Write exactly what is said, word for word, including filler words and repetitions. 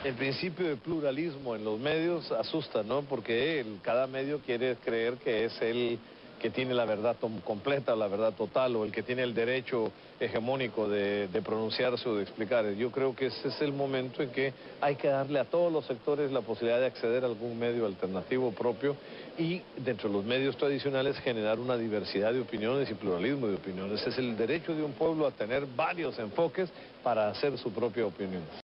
El principio de pluralismo en los medios asusta, ¿no? Porque el, cada medio quiere creer que es el que tiene la verdad completa, la verdad total, o el que tiene el derecho hegemónico de, de pronunciarse o de explicar. Yo creo que ese es el momento en que hay que darle a todos los sectores la posibilidad de acceder a algún medio alternativo propio y, dentro de los medios tradicionales, generar una diversidad de opiniones y pluralismo de opiniones. Es el derecho de un pueblo a tener varios enfoques para hacer su propia opinión.